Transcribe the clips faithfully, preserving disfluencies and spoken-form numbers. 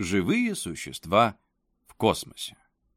Живые существа в космосе.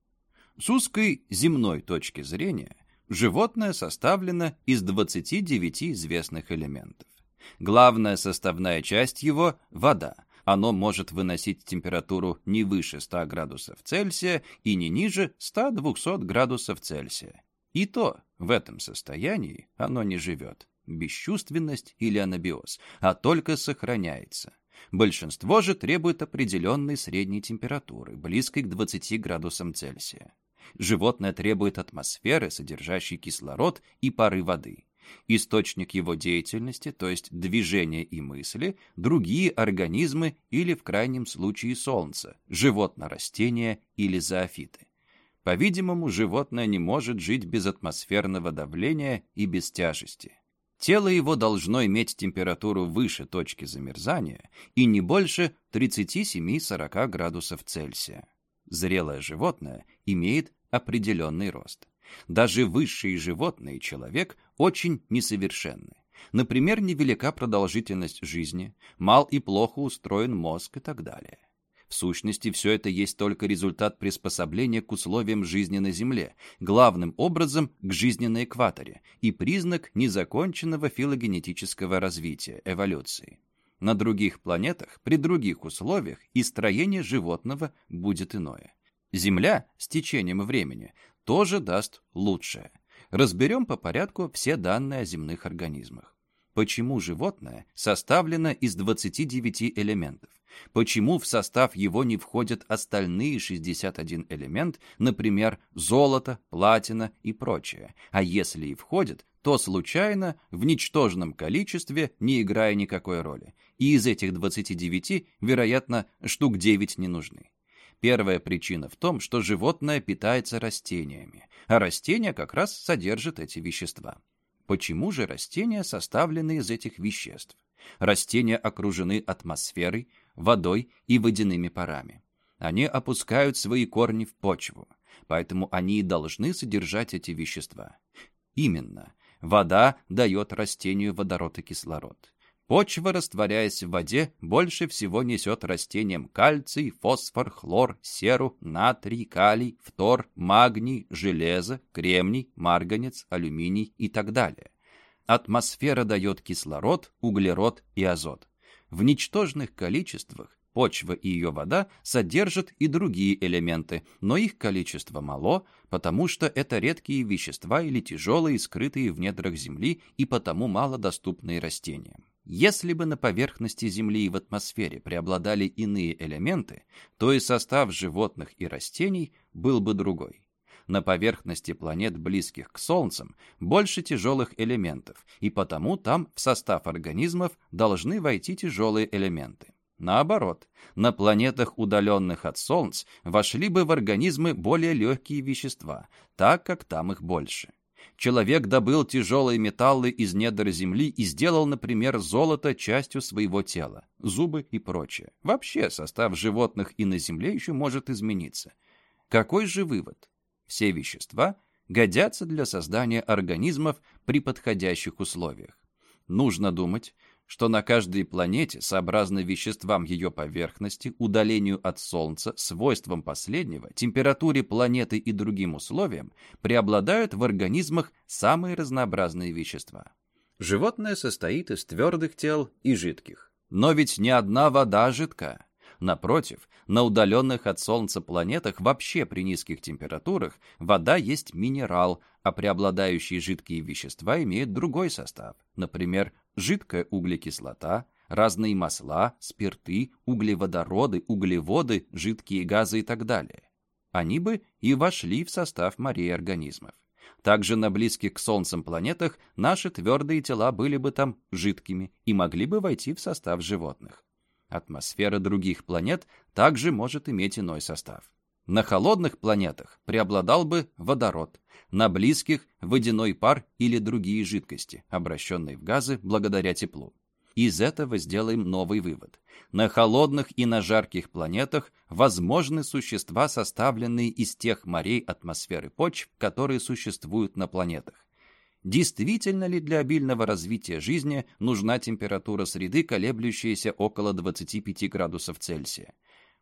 С узкой земной точки зрения животное составлено из двадцати девяти известных элементов. Главная составная часть его – вода. Оно может выносить температуру не выше ста градусов Цельсия и не ниже ста-двухсот градусов Цельсия. И то в этом состоянии оно не живет, бесчувственность или анабиоз, а только сохраняется. Большинство же требует определенной средней температуры, близкой к двадцати градусам Цельсия. Животное требует атмосферы, содержащей кислород и пары воды. Источник его деятельности, то есть движения и мысли, другие организмы или, в крайнем случае, солнце, животно-растения или зоофиты. По-видимому, животное не может жить без атмосферного давления и без тяжести. Тело его должно иметь температуру выше точки замерзания и не больше тридцати семи-сорока градусов Цельсия. Зрелое животное имеет определенный рост. Даже высшие животные и человек очень несовершенны. Например, невелика продолжительность жизни, мал и плохо устроен мозг и так далее. В сущности, все это есть только результат приспособления к условиям жизни на Земле, главным образом к жизни на экваторе, и признак незаконченного филогенетического развития, эволюции. На других планетах, при других условиях, и строение животного будет иное. Земля с течением времени тоже даст лучшее. Разберем по порядку все данные о земных организмах. Почему животное составлено из двадцати девяти элементов? Почему в состав его не входят остальные шестьдесят один элемент, например, золото, платина и прочее? А если и входят, то случайно, в ничтожном количестве, не играя никакой роли. И из этих двадцати девяти, вероятно, штук девять не нужны. Первая причина в том, что животное питается растениями, а растения как раз содержат эти вещества. Почему же растения составлены из этих веществ? Растения окружены атмосферой, водой и водяными парами. Они опускают свои корни в почву, поэтому они и должны содержать эти вещества. Именно, вода дает растению водород и кислород. Почва, растворяясь в воде, больше всего несет растениям кальций, фосфор, хлор, серу, натрий, калий, фтор, магний, железо, кремний, марганец, алюминий и так далее. Атмосфера дает кислород, углерод и азот. В ничтожных количествах почва и ее вода содержат и другие элементы, но их количество мало, потому что это редкие вещества или тяжелые, скрытые в недрах Земли и потому мало доступные растениям. Если бы на поверхности Земли и в атмосфере преобладали иные элементы, то и состав животных и растений был бы другой. На поверхности планет, близких к Солнцам, больше тяжелых элементов, и потому там в состав организмов должны войти тяжелые элементы. Наоборот, на планетах, удаленных от Солнц, вошли бы в организмы более легкие вещества, так как там их больше. Человек добыл тяжелые металлы из недр Земли и сделал, например, золото частью своего тела, зубы и прочее. Вообще состав животных и на Земле еще может измениться. Какой же вывод? Все вещества годятся для создания организмов при подходящих условиях. Нужно думать, что на каждой планете, сообразно веществам ее поверхности, удалению от Солнца, свойствам последнего, температуре планеты и другим условиям, преобладают в организмах самые разнообразные вещества. Животное состоит из твердых тел и жидких. Но ведь ни одна вода жидка. Напротив, на удаленных от Солнца планетах вообще при низких температурах вода есть минерал, а преобладающие жидкие вещества имеют другой состав. Например, жидкая углекислота, разные масла, спирты, углеводороды, углеводы, жидкие газы и так далее. Они бы и вошли в состав морей организмов. Также на близких к Солнцам планетах наши твердые тела были бы там жидкими и могли бы войти в состав животных. Атмосфера других планет также может иметь иной состав. На холодных планетах преобладал бы водород, на близких – водяной пар или другие жидкости, обращенные в газы благодаря теплу. Из этого сделаем новый вывод. На холодных и на жарких планетах возможны существа, составленные из тех морей атмосферы почв, которые существуют на планетах. Действительно ли для обильного развития жизни нужна температура среды, колеблющаяся около двадцати пяти градусов Цельсия?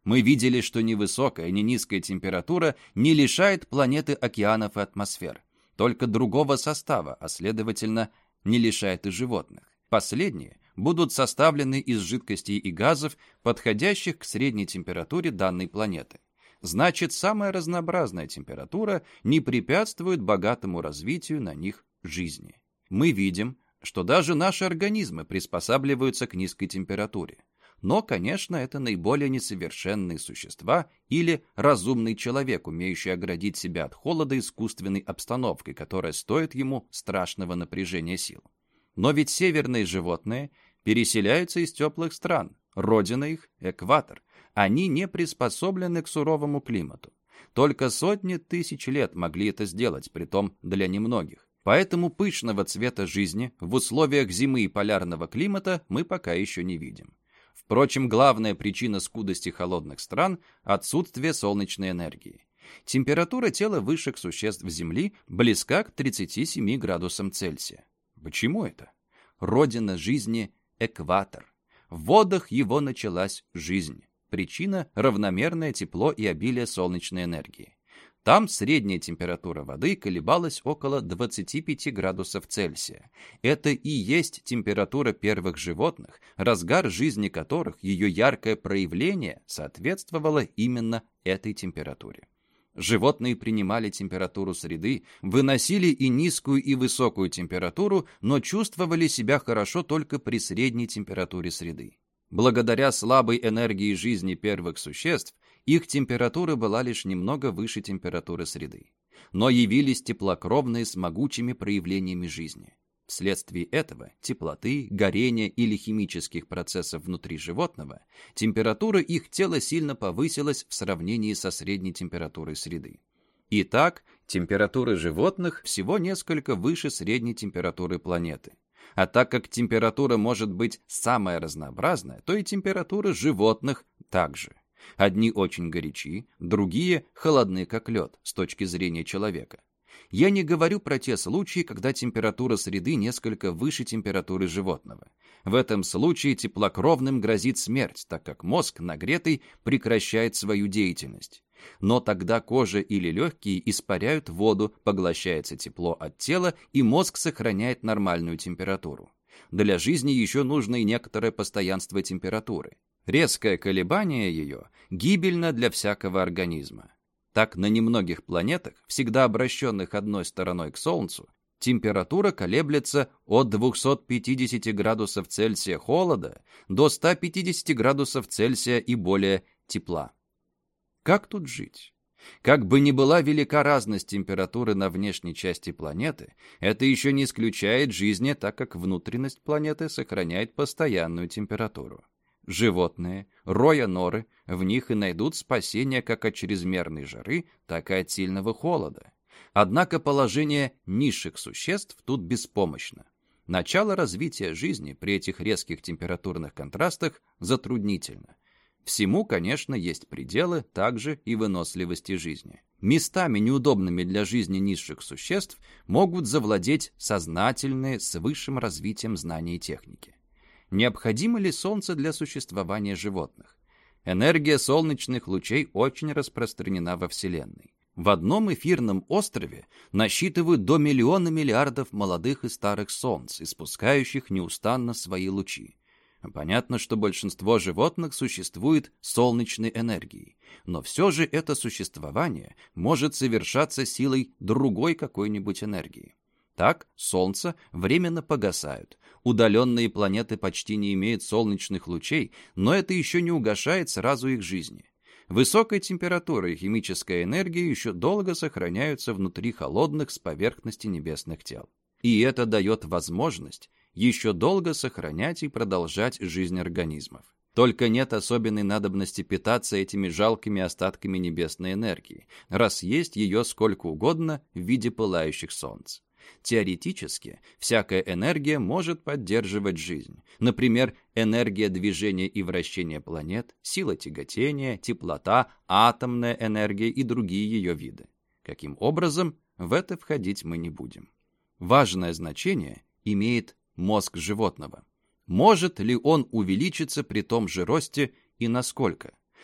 Мы видели, что ни высокая, ни низкая температура не лишает планеты океанов и атмосфер, только другого состава, а следовательно, не лишает и животных. Последние будут составлены из жидкостей и газов, подходящих к средней температуре данной планеты. Значит, самая разнообразная температура не препятствует богатому развитию на них жизни. Мы видим, что даже наши организмы приспосабливаются к низкой температуре. Но, конечно, это наиболее несовершенные существа или разумный человек, умеющий оградить себя от холода искусственной обстановкой, которая стоит ему страшного напряжения сил. Но ведь северные животные переселяются из теплых стран, родина их – экватор. Они не приспособлены к суровому климату. Только сотни тысяч лет могли это сделать, притом для немногих. Поэтому пышного цвета жизни в условиях зимы и полярного климата мы пока еще не видим. Впрочем, главная причина скудости холодных стран – отсутствие солнечной энергии. Температура тела высших существ Земли близка к тридцати семи градусам Цельсия. Почему это? Родина жизни – экватор. В водах его началась жизнь. Причина – равномерное тепло и обилие солнечной энергии. Там средняя температура воды колебалась около двадцати пяти градусов Цельсия. Это и есть температура первых животных, разгар жизни которых, ее яркое проявление, соответствовало именно этой температуре. Животные принимали температуру среды, выносили и низкую, и высокую температуру, но чувствовали себя хорошо только при средней температуре среды. Благодаря слабой энергии жизни первых существ, их температура была лишь немного выше температуры среды. Но явились теплокровные с могучими проявлениями жизни. Вследствие этого, теплоты, горения или химических процессов внутри животного, температура их тела сильно повысилась в сравнении со средней температурой среды. Итак, температура животных всего несколько выше средней температуры планеты. А так как температура может быть самая разнообразная, то и температура животных также. Одни очень горячи, другие холодны, как лед, с точки зрения человека. Я не говорю про те случаи, когда температура среды несколько выше температуры животного. В этом случае теплокровным грозит смерть, так как мозг, нагретый, прекращает свою деятельность. Но тогда кожа или легкие испаряют воду, поглощается тепло от тела, и мозг сохраняет нормальную температуру. Для жизни еще нужно и некоторое постоянство температуры. Резкое колебание ее гибельно для всякого организма. Так, на немногих планетах, всегда обращенных одной стороной к Солнцу, температура колеблется от двухсот пятидесяти градусов Цельсия холода до ста пятидесяти градусов Цельсия и более тепла. Как тут жить? Как бы ни была велика разность температуры на внешней части планеты, это еще не исключает жизни, так как внутренность планеты сохраняет постоянную температуру. Животные, роя норы, в них и найдут спасение как от чрезмерной жары, так и от сильного холода. Однако положение низших существ тут беспомощно. Начало развития жизни при этих резких температурных контрастах затруднительно. Всему, конечно, есть пределы, также и выносливости жизни. Местами, неудобными для жизни низших существ, могут завладеть сознательные с высшим развитием знаний и техники. Необходимо ли солнце для существования животных? Энергия солнечных лучей очень распространена во Вселенной. В одном эфирном острове насчитывают до миллиона миллиардов молодых и старых солнц, испускающих неустанно свои лучи. Понятно, что большинство животных существует солнечной энергией, но все же это существование может совершаться силой другой какой-нибудь энергии. Так, солнца временно погасают, удаленные планеты почти не имеют солнечных лучей, но это еще не угашает сразу их жизни. Высокая температура и химическая энергия еще долго сохраняются внутри холодных с поверхности небесных тел. И это дает возможность еще долго сохранять и продолжать жизнь организмов. Только нет особенной надобности питаться этими жалкими остатками небесной энергии, раз есть ее сколько угодно в виде пылающих солнц. Теоретически, всякая энергия может поддерживать жизнь. Например, энергия движения и вращения планет, сила тяготения, теплота, атомная энергия и другие ее виды. Каким образом, в это входить мы не будем. Важное значение имеет мозг животного. Может ли он увеличиться при том же росте и насколько?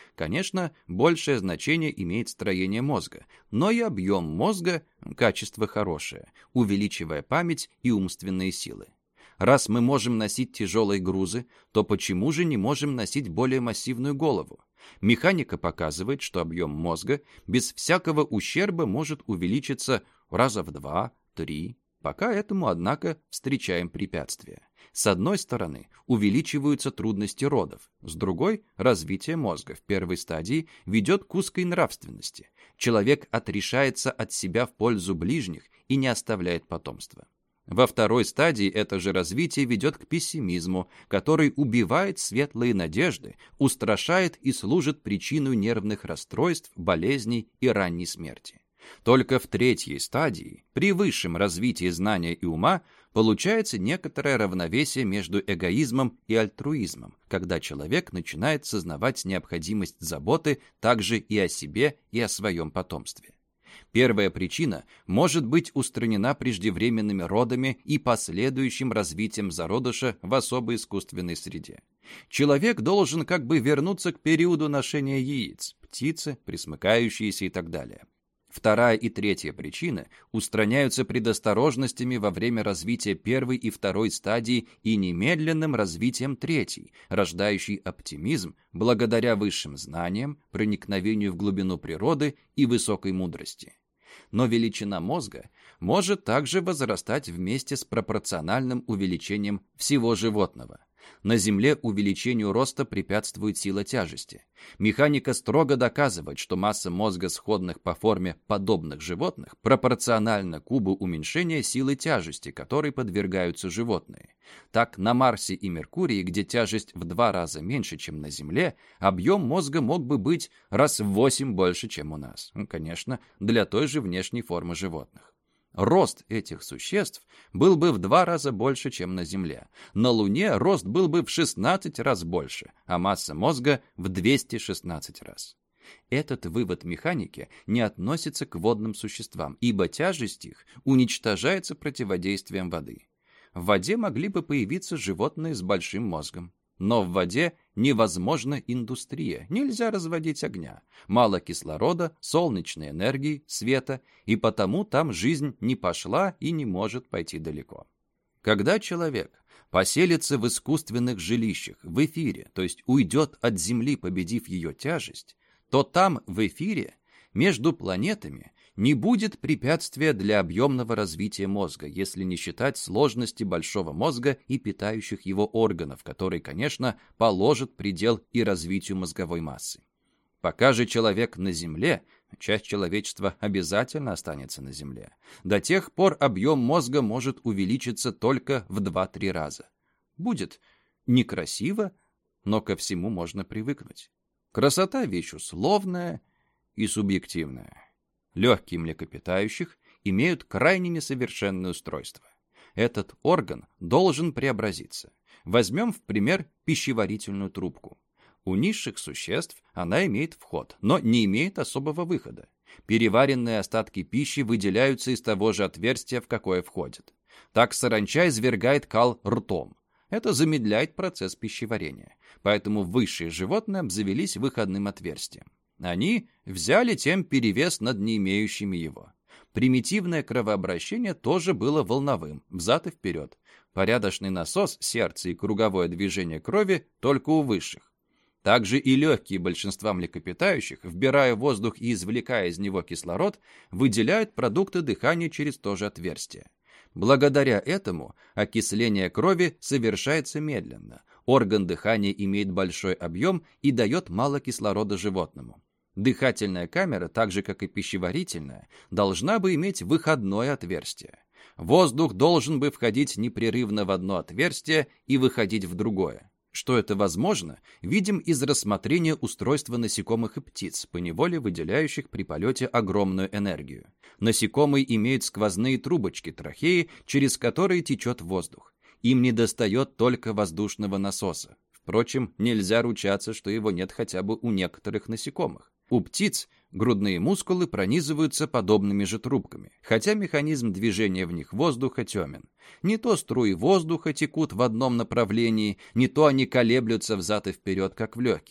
Конечно, большее значение имеет строение мозга, но и объем мозга – качество хорошее, увеличивая память и умственные силы. Раз мы можем носить тяжелые грузы, то почему же не можем носить более массивную голову? Механика показывает, что объем мозга без всякого ущерба может увеличиться раза в два, три. Пока этому, однако, встречаем препятствия. С одной стороны, увеличиваются трудности родов, с другой – развитие мозга в первой стадии ведет к узкой нравственности. Человек отрешается от себя в пользу ближних и не оставляет потомства. Во второй стадии это же развитие ведет к пессимизму, который убивает светлые надежды, устрашает и служит причиной нервных расстройств, болезней и ранней смерти. Только в третьей стадии, при высшем развитии знания и ума, получается некоторое равновесие между эгоизмом и альтруизмом, когда человек начинает сознавать необходимость заботы также и о себе, и о своем потомстве. Первая причина может быть устранена преждевременными родами и последующим развитием зародыша в особо искусственной среде. Человек должен как бы вернуться к периоду ношения яиц, птицы, пресмыкающиеся и так далее. Вторая и третья причины устраняются предосторожностями во время развития первой и второй стадии и немедленным развитием третьей, рождающей оптимизм благодаря высшим знаниям, проникновению в глубину природы и высокой мудрости. Но величина мозга может также возрастать вместе с пропорциональным увеличением всего животного. На Земле увеличению роста препятствует сила тяжести. Механика строго доказывает, что масса мозга сходных по форме подобных животных пропорциональна кубу уменьшения силы тяжести, которой подвергаются животные. Так, на Марсе и Меркурии, где тяжесть в два раза меньше, чем на Земле, объем мозга мог бы быть раз в восемь больше, чем у нас. Конечно, для той же внешней формы животных. Рост этих существ был бы в два раза больше, чем на Земле. На Луне рост был бы в шестнадцать раз больше, а масса мозга в двести шестнадцать раз. Этот вывод механики не относится к водным существам, ибо тяжесть их уничтожается противодействием воды. В воде могли бы появиться животные с большим мозгом. Но в воде невозможна индустрия, нельзя разводить огня, мало кислорода, солнечной энергии, света, и потому там жизнь не пошла и не может пойти далеко. Когда человек поселится в искусственных жилищах, в эфире, то есть уйдет от Земли, победив ее тяжесть, то там, в эфире, между планетами, не будет препятствия для объемного развития мозга, если не считать сложности большого мозга и питающих его органов, которые, конечно, положат предел и развитию мозговой массы. Пока же человек на Земле, часть человечества обязательно останется на Земле, до тех пор объем мозга может увеличиться только в два-три раза. Будет некрасиво, но ко всему можно привыкнуть. Красота – вещь условная и субъективная. Легкие млекопитающих имеют крайне несовершенное устройство. Этот орган должен преобразиться. Возьмем в пример пищеварительную трубку. У низших существ она имеет вход, но не имеет особого выхода. Переваренные остатки пищи выделяются из того же отверстия, в какое входят. Так саранча извергает кал ртом. Это замедляет процесс пищеварения. Поэтому высшие животные обзавелись выходным отверстием. Они взяли тем перевес над не имеющими его. Примитивное кровообращение тоже было волновым, взад и вперед. Порядочный насос сердца и круговое движение крови только у высших. Также и легкие большинства млекопитающих, вбирая воздух и извлекая из него кислород, выделяют продукты дыхания через то же отверстие. Благодаря этому окисление крови совершается медленно. Орган дыхания имеет большой объем и дает мало кислорода животному. Дыхательная камера, так же как и пищеварительная, должна бы иметь выходное отверстие. Воздух должен бы входить непрерывно в одно отверстие и выходить в другое. Что это возможно, видим из рассмотрения устройства насекомых и птиц, поневоле выделяющих при полете огромную энергию. Насекомые имеют сквозные трубочки, трахеи, через которые течет воздух. Им недостает только воздушного насоса. Впрочем, нельзя ручаться, что его нет хотя бы у некоторых насекомых. У птиц грудные мускулы пронизываются подобными же трубками, хотя механизм движения в них воздуха темен. Не то струи воздуха текут в одном направлении, не то они колеблются взад и вперед, как в легких.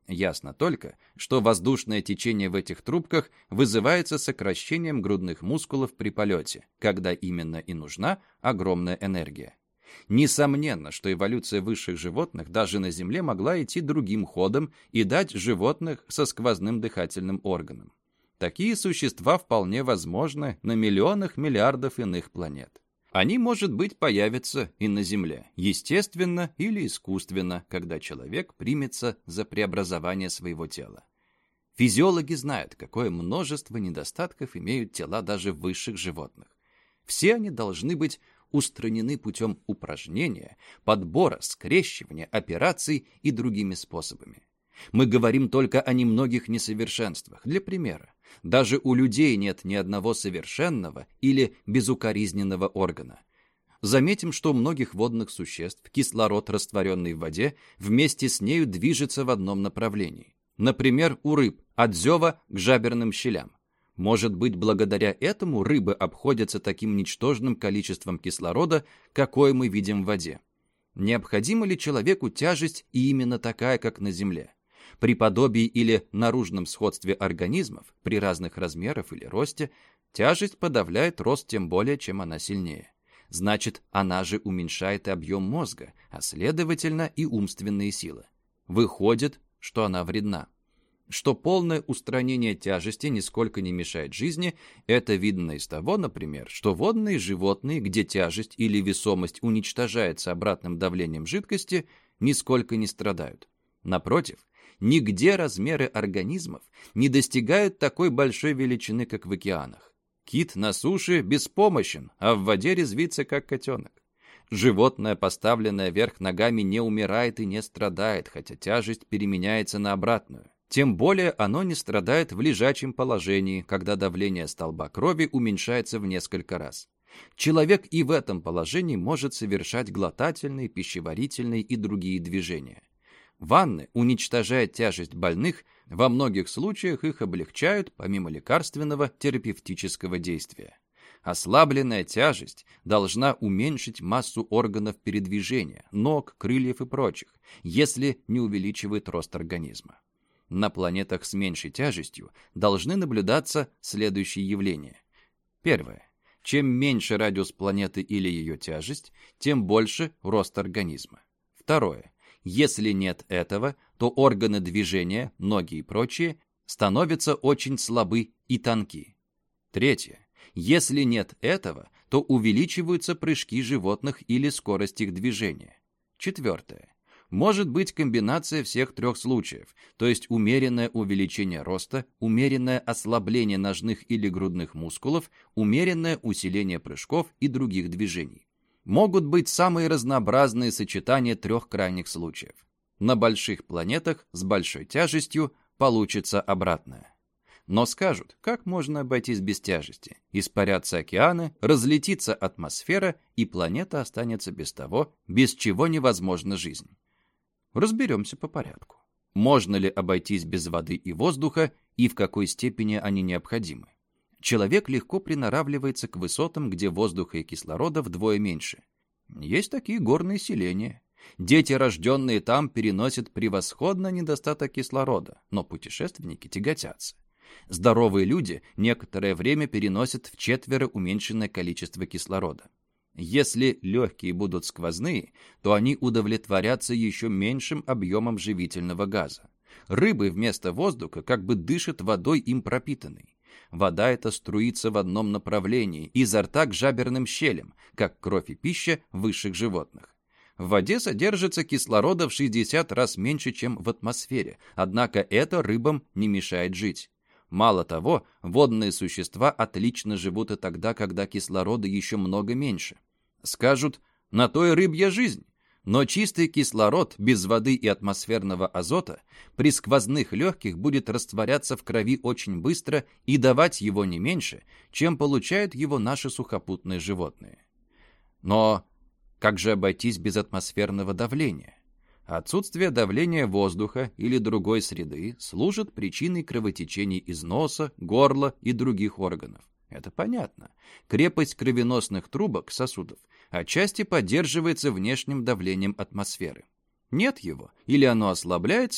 Ясно только, что воздушное течение в этих трубках вызывается сокращением грудных мускулов при полете, когда именно и нужна огромная энергия. Несомненно, что эволюция высших животных даже на Земле могла идти другим ходом и дать животных со сквозным дыхательным органом. Такие существа вполне возможны на миллионах миллиардов иных планет. Они, может быть, появятся и на Земле, естественно или искусственно, когда человек примется за преобразование своего тела. Физиологи знают, какое множество недостатков имеют тела даже высших животных. Все они должны быть устранены путем упражнения, подбора, скрещивания, операций и другими способами. Мы говорим только о немногих несовершенствах. Для примера, даже у людей нет ни одного совершенного или безукоризненного органа. Заметим, что у многих водных существ кислород, растворенный в воде, вместе с нею движется в одном направлении. Например, у рыб от зева к жаберным щелям. Может быть, благодаря этому рыбы обходятся таким ничтожным количеством кислорода, какое мы видим в воде. Необходима ли человеку тяжесть и именно такая, как на Земле? При подобии или наружном сходстве организмов, при разных размерах или росте, тяжесть подавляет рост тем более, чем она сильнее. Значит, она же уменьшает и объем мозга, а следовательно и умственные силы. Выходит, что она вредна. Что полное устранение тяжести нисколько не мешает жизни, это видно из того, например, что водные животные, где тяжесть или весомость уничтожается обратным давлением жидкости, нисколько не страдают. Напротив, нигде размеры организмов не достигают такой большой величины, как в океанах. Кит на суше беспомощен, а в воде резвится, как котенок. Животное, поставленное вверх ногами, не умирает и не страдает, хотя тяжесть переменяется на обратную. Тем более оно не страдает в лежачем положении, когда давление столба крови уменьшается в несколько раз. Человек и в этом положении может совершать глотательные, пищеварительные и другие движения. Ванны, уничтожая тяжесть больных, во многих случаях их облегчают, помимо лекарственного терапевтического действия. Ослабленная тяжесть должна уменьшить массу органов передвижения, ног, крыльев и прочих, если не увеличивает рост организма. На планетах с меньшей тяжестью должны наблюдаться следующие явления. Первое. Чем меньше радиус планеты или ее тяжесть, тем больше рост организма. Второе. Если нет этого, то органы движения, ноги и прочие, становятся очень слабы и тонки. Третье. Если нет этого, то увеличиваются прыжки животных или скорость их движения. Четвертое. Может быть комбинация всех трех случаев, то есть умеренное увеличение роста, умеренное ослабление ножных или грудных мускулов, умеренное усиление прыжков и других движений. Могут быть самые разнообразные сочетания трех крайних случаев. На больших планетах с большой тяжестью получится обратное. Но скажут, как можно обойтись без тяжести? Испарятся океаны, разлетится атмосфера, и планета останется без того, без чего невозможна жизнь. Разберемся по порядку. Можно ли обойтись без воды и воздуха, и в какой степени они необходимы? Человек легко приноравливается к высотам, где воздуха и кислорода вдвое меньше. Есть такие горные селения. Дети, рожденные там, переносят превосходно недостаток кислорода, но путешественники тяготятся. Здоровые люди некоторое время переносят вчетверо уменьшенное количество кислорода. Если легкие будут сквозные, то они удовлетворятся еще меньшим объемом живительного газа. Рыбы вместо воздуха как бы дышат водой им пропитанной. Вода эта струится в одном направлении, изо рта к жаберным щелям, как кровь и пища высших животных. В воде содержится кислорода в шестьдесят раз меньше, чем в атмосфере, однако это рыбам не мешает жить. Мало того, водные существа отлично живут и тогда, когда кислорода еще много меньше. Скажут, на то и рыбья жизнь. Но чистый кислород без воды и атмосферного азота при сквозных легких будет растворяться в крови очень быстро и давать его не меньше, чем получают его наши сухопутные животные. Но как же обойтись без атмосферного давления? Отсутствие давления воздуха или другой среды служит причиной кровотечений из носа, горла и других органов. Это понятно. Крепость кровеносных трубок, сосудов, отчасти поддерживается внешним давлением атмосферы. Нет его, или оно ослабляется,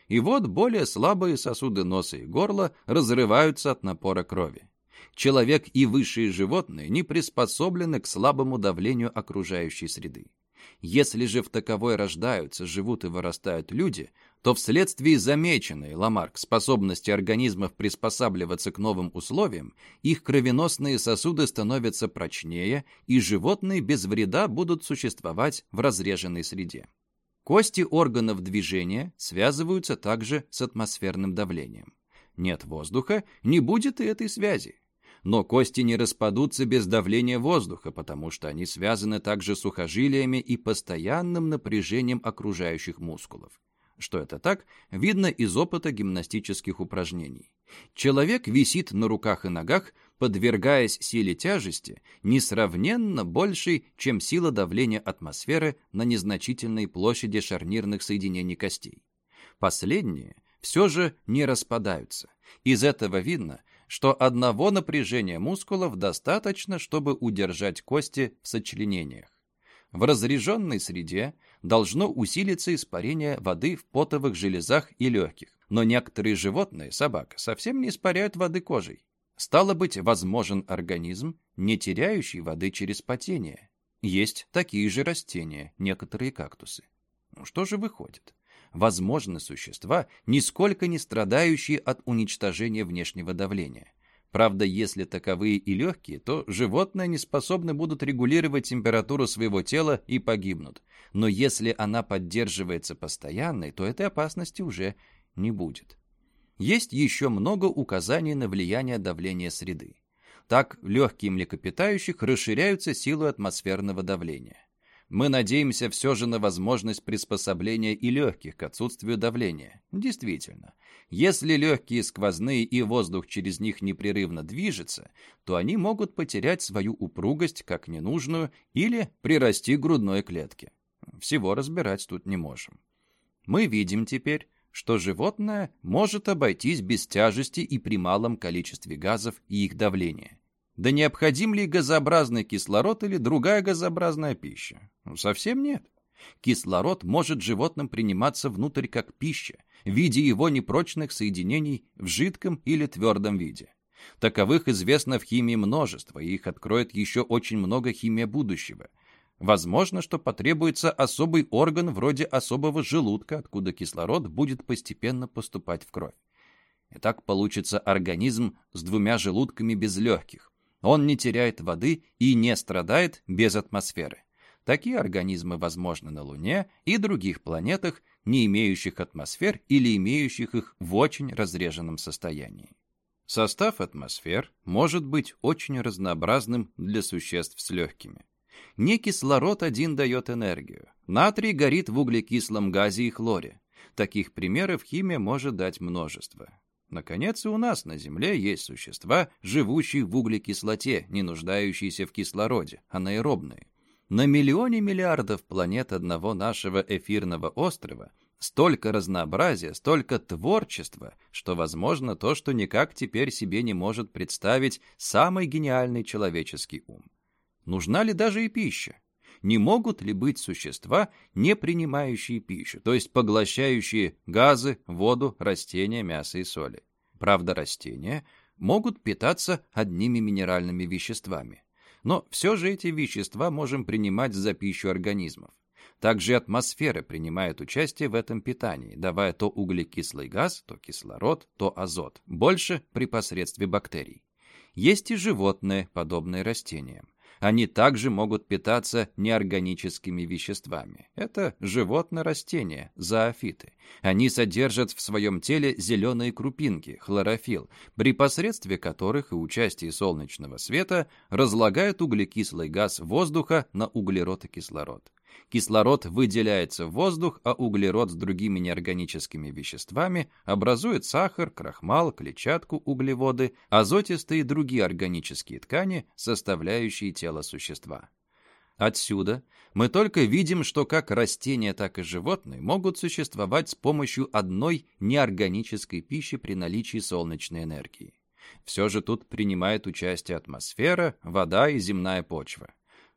И вот более слабые сосуды носа и горла разрываются от напора крови. Человек и высшие животные не приспособлены к слабому давлению окружающей среды. Если же в таковой рождаются, живут и вырастают люди, то вследствие замеченной, Ламарк, способности организмов приспосабливаться к новым условиям, их кровеносные сосуды становятся прочнее, и животные без вреда будут существовать в разреженной среде. Кости органов движения связываются также с атмосферным давлением. Нет воздуха, не будет и этой связи. Но кости не распадутся без давления воздуха, потому что они связаны также с сухожилиями и постоянным напряжением окружающих мускулов. Что это так, видно из опыта гимнастических упражнений. Человек висит на руках и ногах, подвергаясь силе тяжести, несравненно большей, чем сила давления атмосферы на незначительной площади шарнирных соединений костей. Последние все же не распадаются. Из этого видно, что одного напряжения мускулов достаточно, чтобы удержать кости в сочленениях. В разреженной среде должно усилиться испарение воды в потовых железах и легких, но некоторые животные, собака, совсем не испаряют воды кожей. Стало быть, возможен организм, не теряющий воды через потение. Есть такие же растения, некоторые кактусы. Что же выходит? Возможны существа, нисколько не страдающие от уничтожения внешнего давления. Правда, если таковые и легкие, то животные не способны будут регулировать температуру своего тела и погибнут. Но если она поддерживается постоянной, то этой опасности уже не будет. Есть еще много указаний на влияние давления среды. Так, легкие млекопитающих расширяются силой атмосферного давления. Мы надеемся все же на возможность приспособления и легких к отсутствию давления. Действительно, если легкие сквозные и воздух через них непрерывно движется, то они могут потерять свою упругость как ненужную или прирасти к грудной клетке. Всего разбирать тут не можем. Мы видим теперь, что животное может обойтись без тяжести и при малом количестве газов и их давления. Да необходим ли газообразный кислород или другая газообразная пища? Ну, совсем нет. Кислород может животным приниматься внутрь как пища, в виде его непрочных соединений в жидком или твердом виде. Таковых известно в химии множество, и их откроет еще очень много химия будущего. Возможно, что потребуется особый орган вроде особого желудка, откуда кислород будет постепенно поступать в кровь. И так получится организм с двумя желудками без легких. Он не теряет воды и не страдает без атмосферы. Такие организмы возможны на Луне и других планетах, не имеющих атмосфер или имеющих их в очень разреженном состоянии. Состав атмосфер может быть очень разнообразным для существ с легкими. Не кислород один дает энергию. Натрий горит в углекислом газе и хлоре. Таких примеров химия может дать множество. Наконец, и у нас на Земле есть существа, живущие в углекислоте, не нуждающиеся в кислороде, анаэробные. На миллионе миллиардов планет одного нашего эфирного острова столько разнообразия, столько творчества, что возможно то, что никак теперь себе не может представить самый гениальный человеческий ум. Нужна ли даже и пища? Не могут ли быть существа, не принимающие пищу, то есть поглощающие газы, воду, растения, мясо и соли? Правда, растения могут питаться одними минеральными веществами, но все же эти вещества можем принимать за пищу организмов. Также атмосфера принимает участие в этом питании, давая то углекислый газ, то кислород, то азот, больше при посредстве бактерий. Есть и животные, подобные растениям. Они также могут питаться неорганическими веществами. Это животные-растения, зоофиты. Они содержат в своем теле зеленые крупинки, хлорофилл, при посредстве которых и участии солнечного света разлагают углекислый газ воздуха на углерод и кислород. Кислород выделяется в воздух, а углерод с другими неорганическими веществами образует сахар, крахмал, клетчатку, углеводы, азотистые и другие органические ткани, составляющие тело существа. Отсюда мы только видим, что как растения, так и животные могут существовать с помощью одной неорганической пищи при наличии солнечной энергии. Все же тут принимает участие атмосфера, вода и земная почва.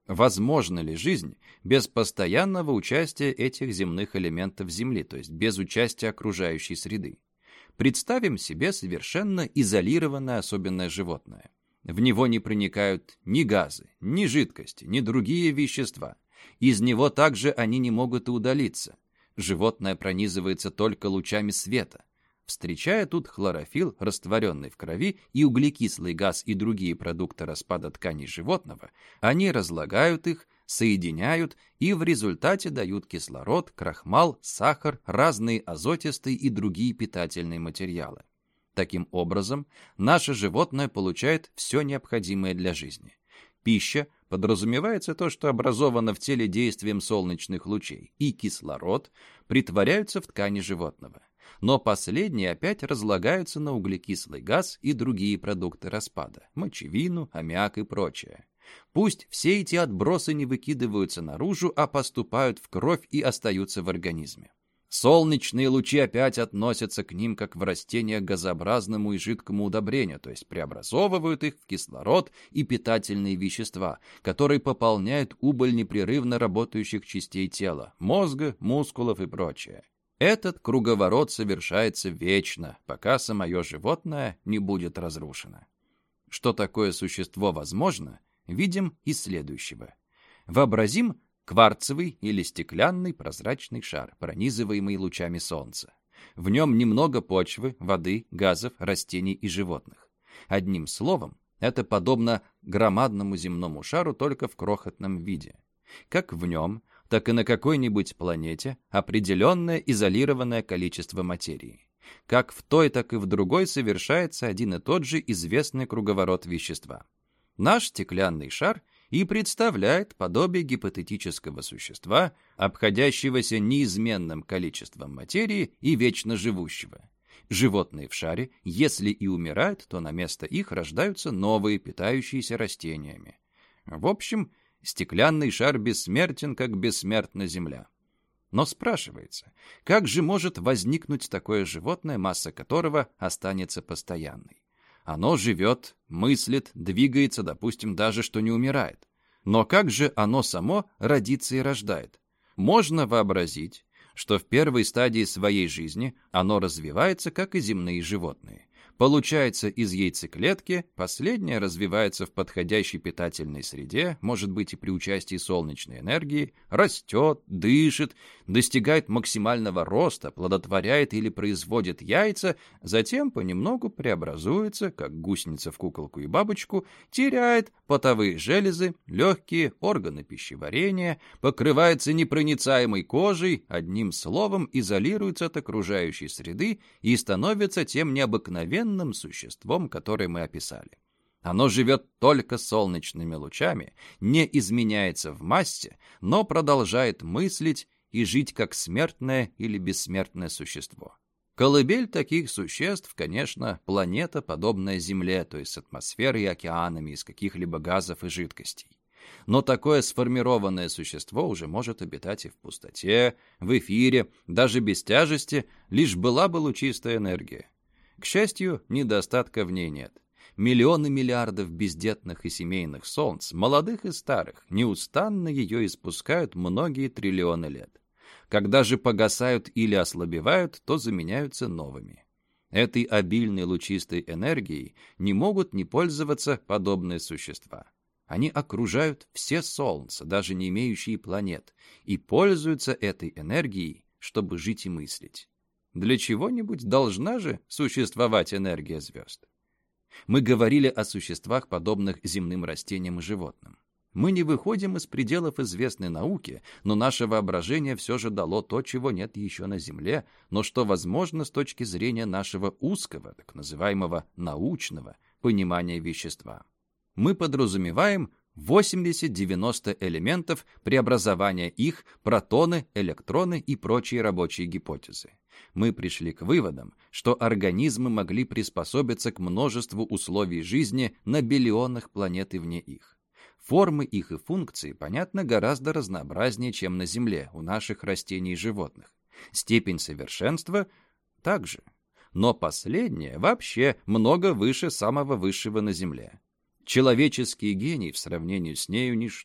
Возможна ли жизнь без постоянного участия этих земных элементов Земли, то есть без участия окружающей среды? Представим себе совершенно изолированное особенное животное. В него не проникают ни газы, ни жидкости, ни другие вещества. Из него также они не могут и удалиться. Животное пронизывается только лучами света. Встречая тут хлорофилл, растворенный в крови, и углекислый газ и другие продукты распада тканей животного, они разлагают их, соединяют и в результате дают кислород, крахмал, сахар, разные азотистые и другие питательные материалы. Таким образом, наше животное получает все необходимое для жизни. Пища подразумевается то, что образовано в теле действием солнечных лучей, и кислород притворяются в ткани животного. Но последние опять разлагаются на углекислый газ и другие продукты распада, мочевину, аммиак и прочее. Пусть все эти отбросы не выкидываются наружу, а поступают в кровь и остаются в организме. Солнечные лучи опять относятся к ним как в растениях к газообразному и жидкому удобрению, то есть преобразовывают их в кислород и питательные вещества, которые пополняют убыль непрерывно работающих частей тела, мозга, мускулов и прочее. Этот круговорот совершается вечно, пока самое животное не будет разрушено. Что такое существо возможно, видим из следующего. Вообразим кварцевый или стеклянный прозрачный шар, пронизываемый лучами солнца. В нем немного почвы, воды, газов, растений и животных. Одним словом, это подобно громадному земному шару, только в крохотном виде. Как в нем, так и на какой-нибудь планете определенное изолированное количество материи. Как в той, так и в другой совершается один и тот же известный круговорот вещества. Наш стеклянный шар и представляет подобие гипотетического существа, обходящегося неизменным количеством материи и вечно живущего. Животные в шаре, если и умирают, то на место их рождаются новые, питающиеся растениями. В общем, стеклянный шар бессмертен, как бессмертна Земля. Но спрашивается, как же может возникнуть такое животное, масса которого останется постоянной? Оно живет, мыслит, двигается, допустим, даже что не умирает. Но как же оно само родится и рождает? Можно вообразить, что в первой стадии своей жизни оно развивается, как и земные животные. Получается из яйцеклетки, последняя развивается в подходящей питательной среде, может быть и при участии солнечной энергии, растет, дышит, достигает максимального роста, плодотворяет или производит яйца, затем понемногу преобразуется, как гусеница в куколку и бабочку, теряет потовые железы, легкие, органы пищеварения, покрывается непроницаемой кожей, одним словом изолируется от окружающей среды и становится тем необыкновенным существом, которое мы описали. Оно живет только солнечными лучами, не изменяется в массе, но продолжает мыслить и жить как смертное или бессмертное существо. Колыбель таких существ, конечно, планета, подобная Земле, то есть с атмосферой и океанами, из каких-либо газов и жидкостей. Но такое сформированное существо уже может обитать и в пустоте, в эфире, даже без тяжести, лишь была бы лучистая энергия. К счастью, недостатка в ней нет. Миллионы миллиардов бездетных и семейных солнц, молодых и старых, неустанно ее испускают многие триллионы лет. Когда же погасают или ослабевают, то заменяются новыми. Этой обильной лучистой энергией не могут не пользоваться подобные существа. Они окружают все солнца, даже не имеющие планет, и пользуются этой энергией, чтобы жить и мыслить. Для чего-нибудь должна же существовать энергия звезд. Мы говорили о существах, подобных земным растениям и животным. Мы не выходим из пределов известной науки, но наше воображение все же дало то, чего нет еще на Земле, но что возможно с точки зрения нашего узкого, так называемого научного, понимания вещества. Мы подразумеваем восемьдесят-девяносто элементов, преобразования их, протоны, электроны и прочие рабочие гипотезы. Мы пришли к выводам, что организмы могли приспособиться к множеству условий жизни на биллионах планет и вне их. Формы их и функции, понятно, гораздо разнообразнее, чем на Земле, у наших растений и животных. Степень совершенства также. Но последнее вообще много выше самого высшего на Земле. Человеческий гений в сравнении с нею ничто.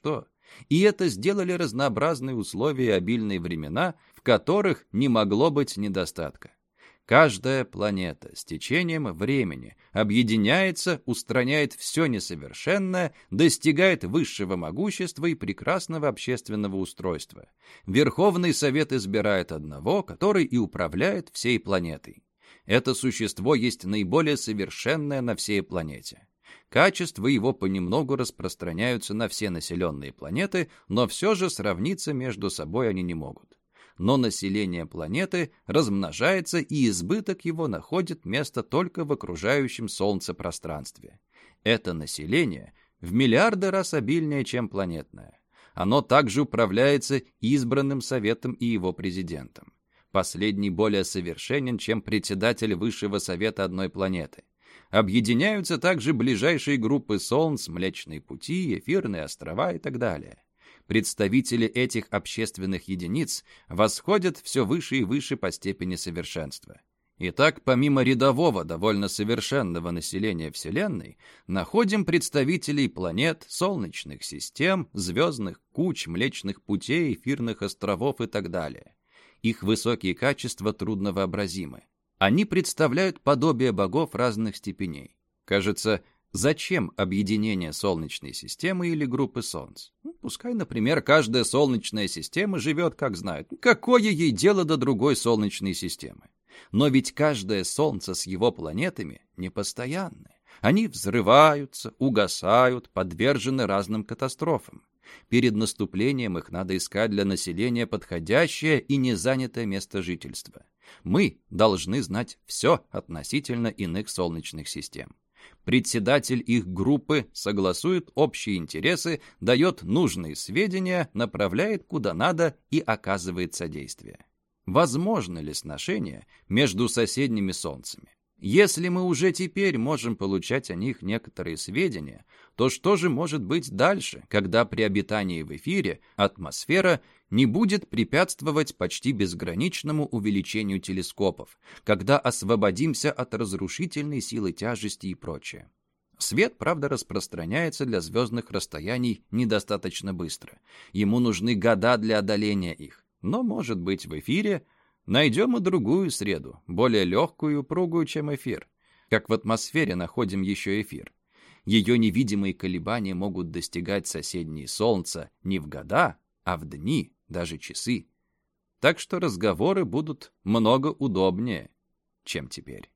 И это сделали разнообразные условия и обильные времена, в которых не могло быть недостатка. Каждая планета с течением времени объединяется, устраняет все несовершенное, достигает высшего могущества и прекрасного общественного устройства. Верховный Совет избирает одного, который и управляет всей планетой. Это существо есть наиболее совершенное на всей планете. Качества его понемногу распространяются на все населенные планеты, но все же сравниться между собой они не могут. Но население планеты размножается, и избыток его находит место только в окружающем Солнце пространстве. Это население в миллиарды раз обильнее, чем планетное. Оно также управляется избранным Советом и его президентом. Последний более совершенен, чем председатель Высшего Совета одной планеты. Объединяются также ближайшие группы Солнц, Млечные Пути, Эфирные острова и так далее. Представители этих общественных единиц восходят все выше и выше по степени совершенства. Итак, помимо рядового, довольно совершенного населения Вселенной, находим представителей планет, солнечных систем, звездных куч, Млечных Путей, Эфирных островов и так далее. Их высокие качества трудновообразимы. Они представляют подобие богов разных степеней. Кажется, зачем объединение Солнечной системы или группы Солнц? Ну, пускай, например, каждая Солнечная система живет, как знает. Какое ей дело до другой Солнечной системы? Но ведь каждое Солнце с его планетами непостоянны. Они взрываются, угасают, подвержены разным катастрофам. Перед наступлением их надо искать для населения подходящее и незанятое место жительства. Мы должны знать все относительно иных солнечных систем. Председатель их группы согласует общие интересы, дает нужные сведения, направляет куда надо и оказывает содействие. Возможно ли сношение между соседними солнцами? Если мы уже теперь можем получать о них некоторые сведения, то что же может быть дальше, когда при обитании в эфире атмосфера не будет препятствовать почти безграничному увеличению телескопов, когда освободимся от разрушительной силы тяжести и прочее? Свет, правда, распространяется для звездных расстояний недостаточно быстро. Ему нужны года для одоления их. Но, может быть, в эфире найдем и другую среду, более легкую и упругую, чем эфир. Как в атмосфере находим еще эфир. Ее невидимые колебания могут достигать соседние Солнца не в года, а в дни, даже часы. Так что разговоры будут много удобнее, чем теперь.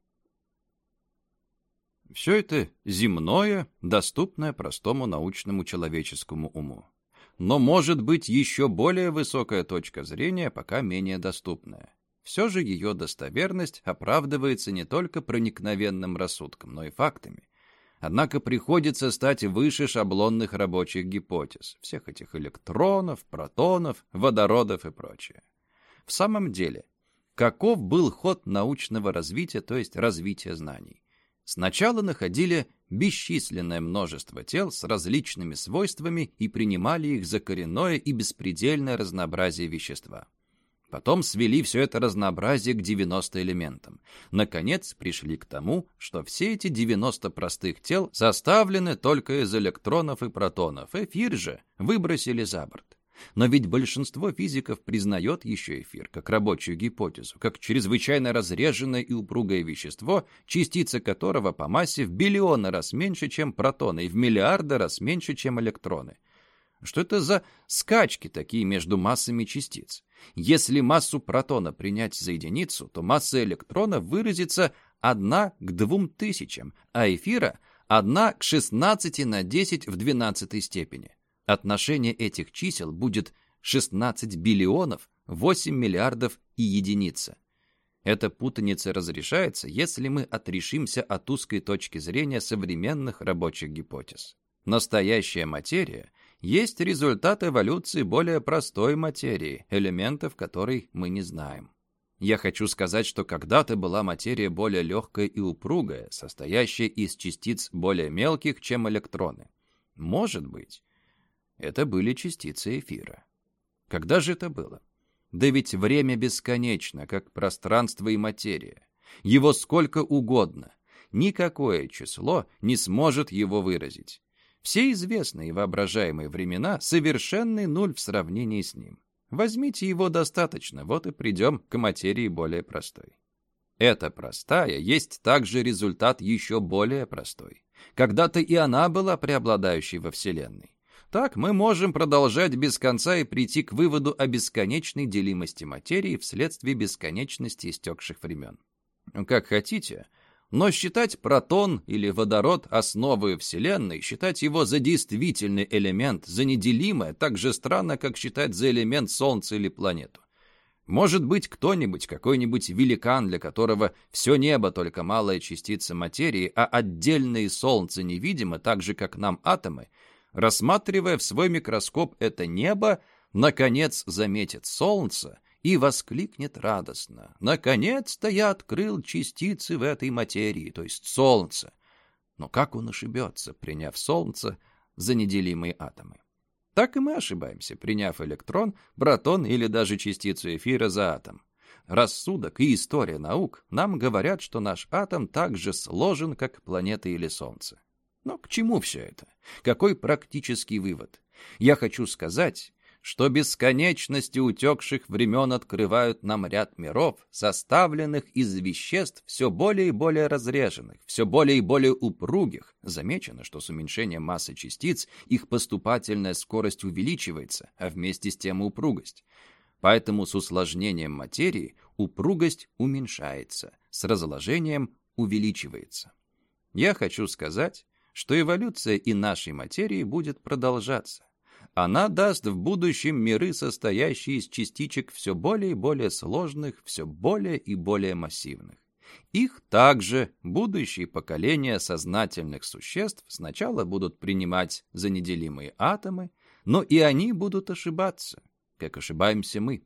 Все это земное, доступное простому научному человеческому уму. Но может быть еще более высокая точка зрения, пока менее доступная. Все же ее достоверность оправдывается не только проникновенным рассудком, но и фактами. Однако приходится стать выше шаблонных рабочих гипотез, всех этих электронов, протонов, водородов и прочее. В самом деле, каков был ход научного развития, то есть развития знаний? Сначала находили бесчисленное множество тел с различными свойствами и принимали их за коренное и беспредельное разнообразие вещества. Потом свели все это разнообразие к девяноста элементам. Наконец пришли к тому, что все эти девяносто простых тел составлены только из электронов и протонов. Эфир же выбросили за борт. Но ведь большинство физиков признает еще эфир как рабочую гипотезу, как чрезвычайно разреженное и упругое вещество, частицы которого по массе в биллионы раз меньше, чем протоны, и в миллиарды раз меньше, чем электроны. Что это за скачки такие между массами частиц? Если массу протона принять за единицу, то масса электрона выразится одна к двум тысячам, а эфира одна к шестнадцати на десять в двенадцатой степени. Отношение этих чисел будет шестнадцать биллионов, восемь миллиардов и единица. Эта путаница разрешается, если мы отрешимся от узкой точки зрения современных рабочих гипотез. Настоящая материя есть результат эволюции более простой материи, элементов которой мы не знаем. Я хочу сказать, что когда-то была материя более легкая и упругая, состоящая из частиц более мелких, чем электроны. Может быть, это были частицы эфира. Когда же это было? Да ведь время бесконечно, как пространство и материя. Его сколько угодно. Никакое число не сможет его выразить. Все известные и воображаемые времена — совершенный нуль в сравнении с ним. Возьмите его достаточно, вот и придем к материи более простой. Эта простая есть также результат еще более простой. Когда-то и она была преобладающей во Вселенной. Так мы можем продолжать без конца и прийти к выводу о бесконечной делимости материи вследствие бесконечности истекших времен. Как хотите, но считать протон или водород основой Вселенной, считать его за действительный элемент, за неделимое, так же странно, как считать за элемент Солнце или планету. Может быть, кто-нибудь, какой-нибудь великан, для которого все небо только малая частица материи, а отдельные Солнце невидимо, так же, как нам атомы, рассматривая в свой микроскоп это небо, наконец заметит Солнце и воскликнет радостно: «Наконец-то я открыл частицы в этой материи, то есть Солнце». Но как он ошибется, приняв Солнце за неделимые атомы? Так и мы ошибаемся, приняв электрон, протон или даже частицу эфира за атом. Рассудок и история наук нам говорят, что наш атом так же сложен, как планета или Солнце. Но к чему все это? Какой практический вывод? Я хочу сказать, что бесконечности утекших времен открывают нам ряд миров, составленных из веществ все более и более разреженных, все более и более упругих. Замечено, что с уменьшением массы частиц их поступательная скорость увеличивается, а вместе с тем и упругость. Поэтому с усложнением материи упругость уменьшается, с разложением увеличивается. Я хочу сказать, что эволюция и нашей материи будет продолжаться. Она даст в будущем миры, состоящие из частичек все более и более сложных, все более и более массивных. Их также будущие поколения сознательных существ сначала будут принимать за неделимые атомы, но и они будут ошибаться, как ошибаемся мы.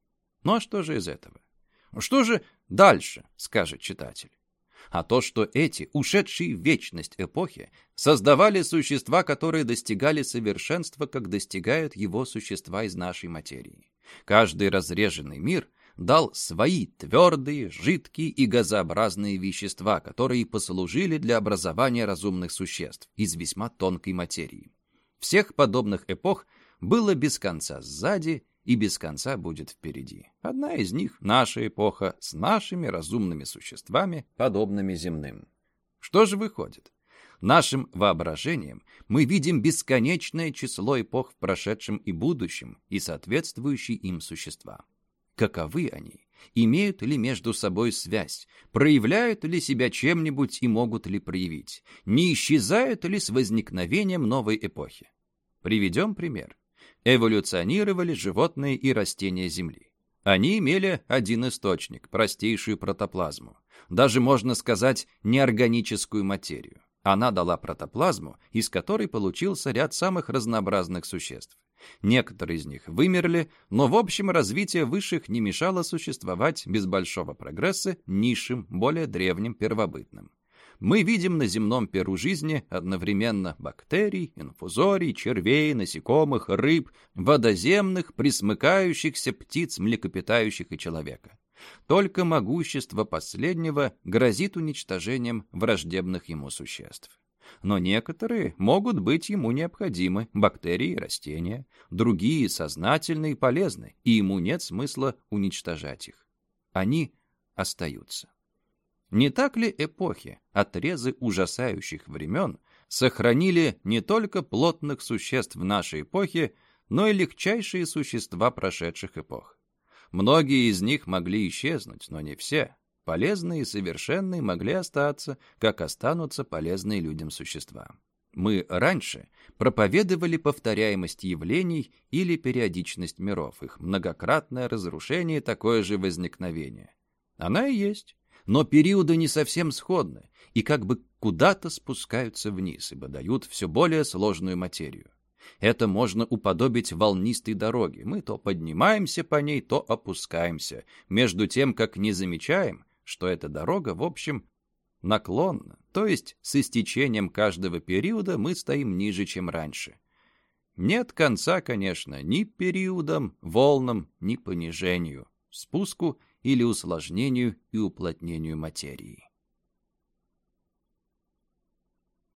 Ну а что же из этого? Что же дальше, скажет читатель? А то, что эти, ушедшие в вечность эпохи, создавали существа, которые достигали совершенства, как достигают его существа из нашей материи. Каждый разреженный мир дал свои твердые, жидкие и газообразные вещества, которые послужили для образования разумных существ из весьма тонкой материи. Всех подобных эпох было без конца сзади и без конца будет впереди. Одна из них — наша эпоха с нашими разумными существами, подобными земным. Что же выходит? Нашим воображением мы видим бесконечное число эпох в прошедшем и будущем и соответствующие им существа. Каковы они? Имеют ли между собой связь? Проявляют ли себя чем-нибудь и могут ли проявить? Не исчезают ли с возникновением новой эпохи? Приведем пример. Эволюционировали животные и растения Земли. Они имели один источник, простейшую протоплазму. Даже, можно сказать, неорганическую материю. Она дала протоплазму, из которой получился ряд самых разнообразных существ. Некоторые из них вымерли, но в общем развитие высших не мешало существовать без большого прогресса низшим, более древним первобытным. Мы видим на земном перу жизни одновременно бактерий, инфузорий, червей, насекомых, рыб, водоземных, пресмыкающихся птиц, млекопитающих и человека. Только могущество последнего грозит уничтожением враждебных ему существ. Но некоторые могут быть ему необходимы, бактерии и растения, другие сознательны и полезны, и ему нет смысла уничтожать их. Они остаются. Не так ли эпохи, отрезы ужасающих времен, сохранили не только плотных существ в нашей эпохе, но и легчайшие существа прошедших эпох? Многие из них могли исчезнуть, но не все. Полезные и совершенные могли остаться, как останутся полезные людям существа. Мы раньше проповедовали повторяемость явлений или периодичность миров, их многократное разрушение и такое же возникновение. Она и есть. Но периоды не совсем сходны и как бы куда-то спускаются вниз, ибо дают все более сложную материю. Это можно уподобить волнистой дороге. Мы то поднимаемся по ней, то опускаемся, между тем, как не замечаем, что эта дорога, в общем, наклонна, то есть с истечением каждого периода мы стоим ниже, чем раньше. Нет конца, конечно, ни периодам, волнам, ни понижению, спуску или усложнению и уплотнению материи.